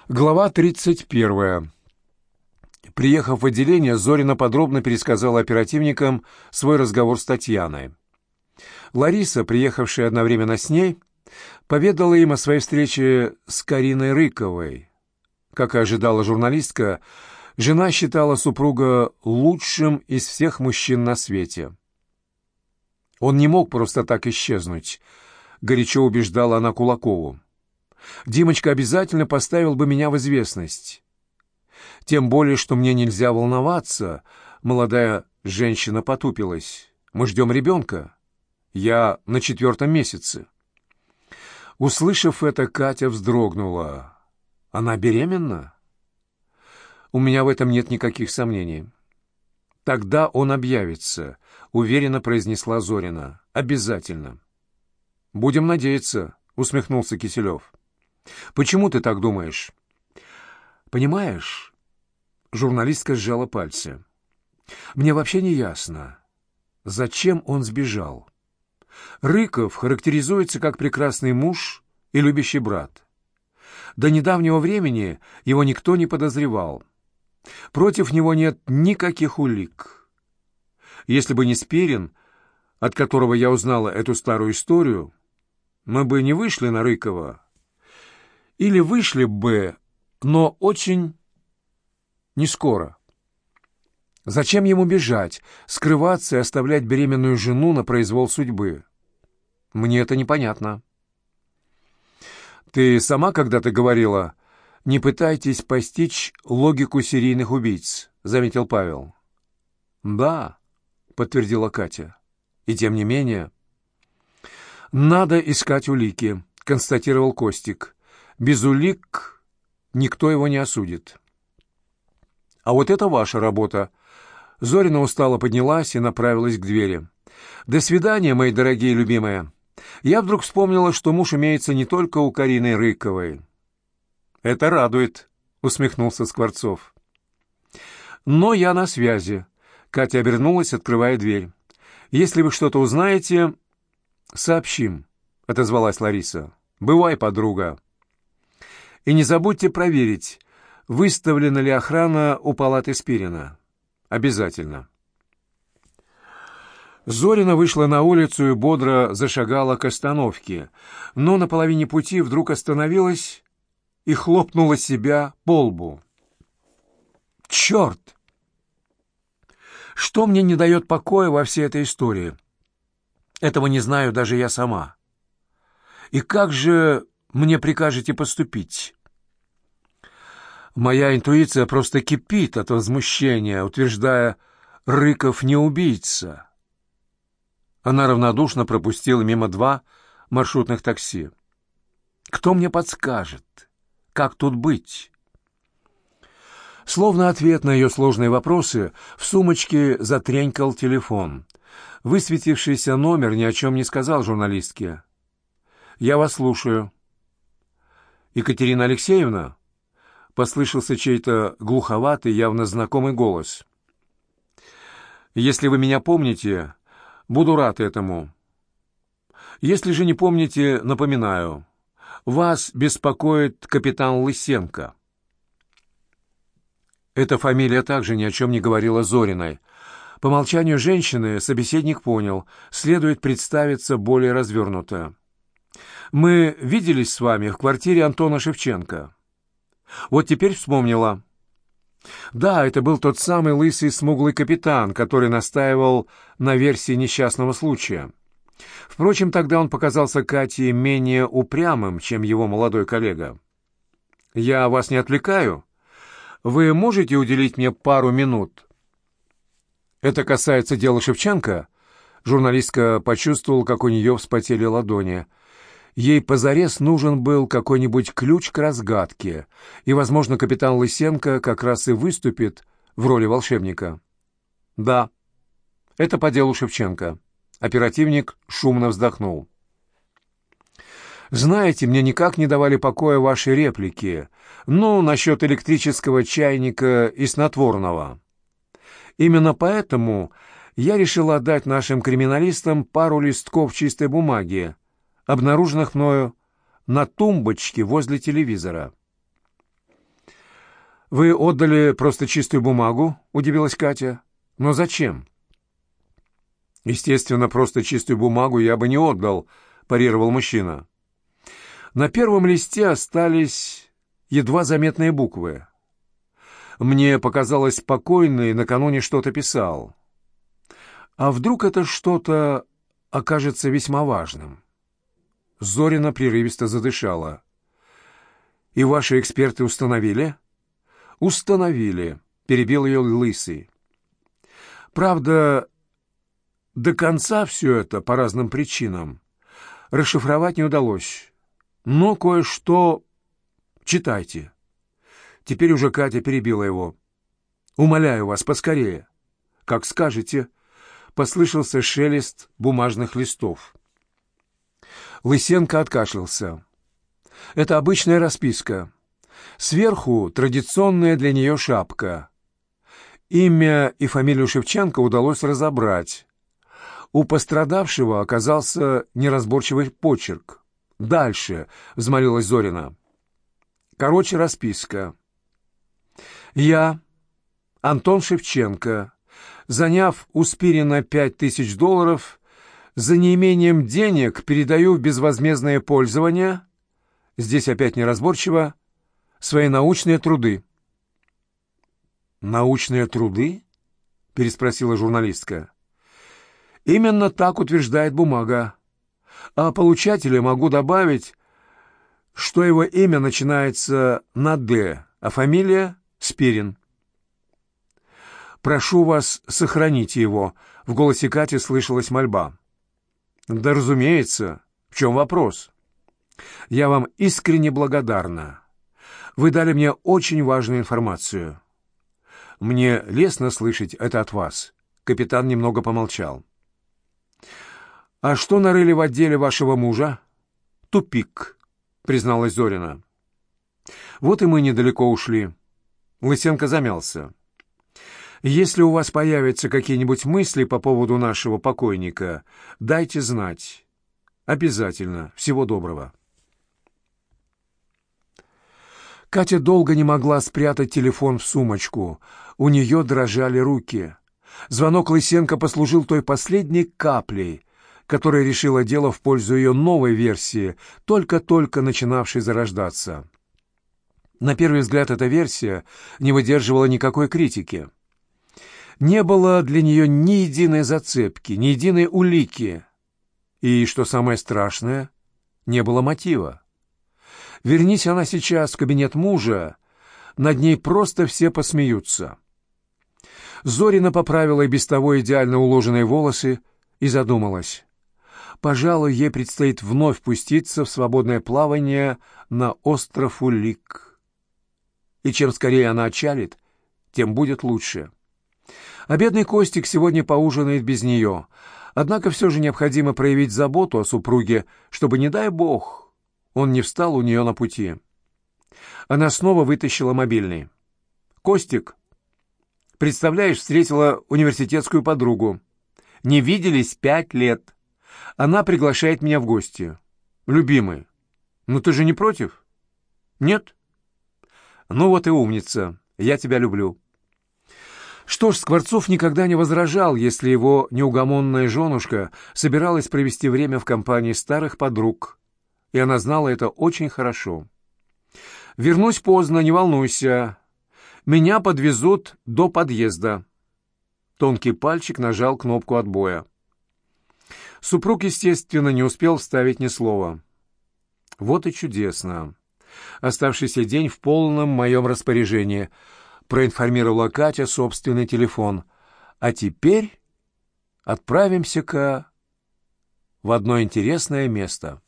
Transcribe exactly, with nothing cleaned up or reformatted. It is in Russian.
Глава тридцать первая. Приехав в отделение, Зорина подробно пересказала оперативникам свой разговор с Татьяной. Лариса, приехавшая одновременно с ней, поведала им о своей встрече с Кариной Рыковой. Как и ожидала журналистка, жена считала супруга лучшим из всех мужчин на свете. «Он не мог просто так исчезнуть», — горячо убеждала она Кулакову. «Димочка обязательно поставил бы меня в известность. Тем более, что мне нельзя волноваться», — молодая женщина потупилась. «Мы ждем ребенка. Я на четвертом месяце». Услышав это, Катя вздрогнула. «Она беременна?» «У меня в этом нет никаких сомнений». «Тогда он объявится», — уверенно произнесла Зорина. «Обязательно». «Будем надеяться», — усмехнулся Киселев. «Почему ты так думаешь?» «Понимаешь...» — журналистка сжала пальцы. «Мне вообще не ясно, зачем он сбежал. Рыков характеризуется как прекрасный муж и любящий брат. До недавнего времени его никто не подозревал. Против него нет никаких улик. Если бы не Спирин, от которого я узнала эту старую историю, мы бы не вышли на Рыкова. Или вышли бы, но очень не скоро. Зачем ему бежать, скрываться и оставлять беременную жену на произвол судьбы? Мне это непонятно». «Ты сама когда-то говорила, не пытайтесь постичь логику серийных убийц», — заметил Павел. «Да», — подтвердила Катя. «И тем не менее...» «Надо искать улики», — констатировал Костик. «Без улик никто его не осудит». «А вот это ваша работа». Зорина устало поднялась и направилась к двери. «До свидания, мои дорогие любимые. Я вдруг вспомнила, что муж имеется не только у Карины Рыковой». «Это радует», — усмехнулся Скворцов. «Но я на связи». Катя обернулась, открывая дверь. «Если вы что-то узнаете, сообщим», — отозвалась Лариса. «Бывай, подруга. И не забудьте проверить, выставлена ли охрана у палаты Спирина. Обязательно». Зорина вышла на улицу и бодро зашагала к остановке, но на половине пути вдруг остановилась и хлопнула себя по лбу. «Черт! Что мне не дает покоя во всей этой истории? Этого не знаю даже я сама. И как же мне прикажете поступить?» Моя интуиция просто кипит от возмущения, утверждая, Рыков не убийца. Она равнодушно пропустила мимо два маршрутных такси. «Кто мне подскажет, как тут быть?» Словно ответ на ее сложные вопросы, в сумочке затренькал телефон. Высветившийся номер ни о чем не сказал журналистке. «Я вас слушаю». «Екатерина Алексеевна?» — послышался чей-то глуховатый, явно знакомый голос. «Если вы меня помните, буду рад этому. Если же не помните, напоминаю, вас беспокоит капитан Лысенко». Эта фамилия также ни о чем не говорила Зориной. По молчанию женщины собеседник понял, следует представиться более развернуто. «Мы виделись с вами в квартире Антона Шевченко». «Вот теперь вспомнила». «Да, это был тот самый лысый смуглый капитан, который настаивал на версии несчастного случая. Впрочем, тогда он показался Кате менее упрямым, чем его молодой коллега. Я вас не отвлекаю? Вы можете уделить мне пару минут?» «Это касается дела Шевченко?» Журналистка почувствовала, как у нее вспотели ладони. Ей позарез нужен был какой-нибудь ключ к разгадке, и, возможно, капитан Лысенко как раз и выступит в роли волшебника. «Да, это по делу Шевченко». Оперативник шумно вздохнул. «Знаете, мне никак не давали покоя ваши реплики. Ну, насчет электрического чайника и снотворного. Именно поэтому я решил отдать нашим криминалистам пару листков чистой бумаги, обнаруженных мною на тумбочке возле телевизора. «Вы отдали просто чистую бумагу?» — удивилась Катя. «Но зачем?» «Естественно, просто чистую бумагу я бы не отдал», — парировал мужчина. «На первом листе остались едва заметные буквы. Мне показалось, покойный накануне что-то писал. А вдруг это что-то окажется весьма важным?» Зорина прерывисто задышала. «И ваши эксперты установили?» «Установили», — перебил ее Лысый. «Правда, до конца все это, по разным причинам, расшифровать не удалось. Но кое-что... Читайте». Теперь уже Катя перебила его. «Умоляю вас, поскорее». «Как скажете», — послышался шелест бумажных листов. Лысенко откашлялся. «Это обычная расписка. Сверху традиционная для нее шапка. Имя и фамилию Шевченко удалось разобрать. У пострадавшего оказался неразборчивый почерк. «Дальше», — взмолилась Зорина. «Короче, расписка. Я, Антон Шевченко, заняв у Спирина пять тысяч долларов, за неимением денег передаю в безвозмездное пользование, здесь опять неразборчиво, свои научные труды». «Научные труды?» — переспросила журналистка. «Именно так утверждает бумага. А получателю могу добавить, что его имя начинается на «Д», а фамилия — Спирин». «Прошу вас, сохраните его», — в голосе Кати слышалась мольба. «Да, разумеется. В чем вопрос? Я вам искренне благодарна. Вы дали мне очень важную информацию. Мне лестно слышать это от вас». Капитан немного помолчал. «А что нарыли в отделе вашего мужа?» «Тупик», — призналась Зорина. «Вот и мы недалеко ушли». Лысенко замялся. «Если у вас появятся какие-нибудь мысли по поводу нашего покойника, дайте знать. Обязательно. Всего доброго». Катя долго не могла спрятать телефон в сумочку. У нее дрожали руки. Звонок Лысенко послужил той последней каплей, которая решила дело в пользу ее новой версии, только-только начинавшей зарождаться. На первый взгляд, эта версия не выдерживала никакой критики. Не было для нее ни единой зацепки, ни единой улики. И, что самое страшное, не было мотива. Вернись она сейчас в кабинет мужа, над ней просто все посмеются. Зорина поправила и без того идеально уложенные волосы и задумалась. Пожалуй, ей предстоит вновь пуститься в свободное плавание на остров улик. И чем скорее она отчалит, тем будет лучше. А бедный Костик сегодня поужинает без нее. Однако все же необходимо проявить заботу о супруге, чтобы, не дай бог, он не встал у нее на пути. Она снова вытащила мобильный. «Костик, представляешь, встретила университетскую подругу. Не виделись пять лет. Она приглашает меня в гости. Любимый, ну ты же не против? Нет? Ну вот и умница. Я тебя люблю». Что ж, Скворцов никогда не возражал, если его неугомонная женушка собиралась провести время в компании старых подруг, и она знала это очень хорошо. «Вернусь поздно, не волнуйся. Меня подвезут до подъезда». Тонкий пальчик нажал кнопку отбоя. Супруг, естественно, не успел вставить ни слова. «Вот и чудесно. Оставшийся день в полном моем распоряжении», — проинформировала Катя собственный телефон. «А теперь отправимся-ка в одно интересное место».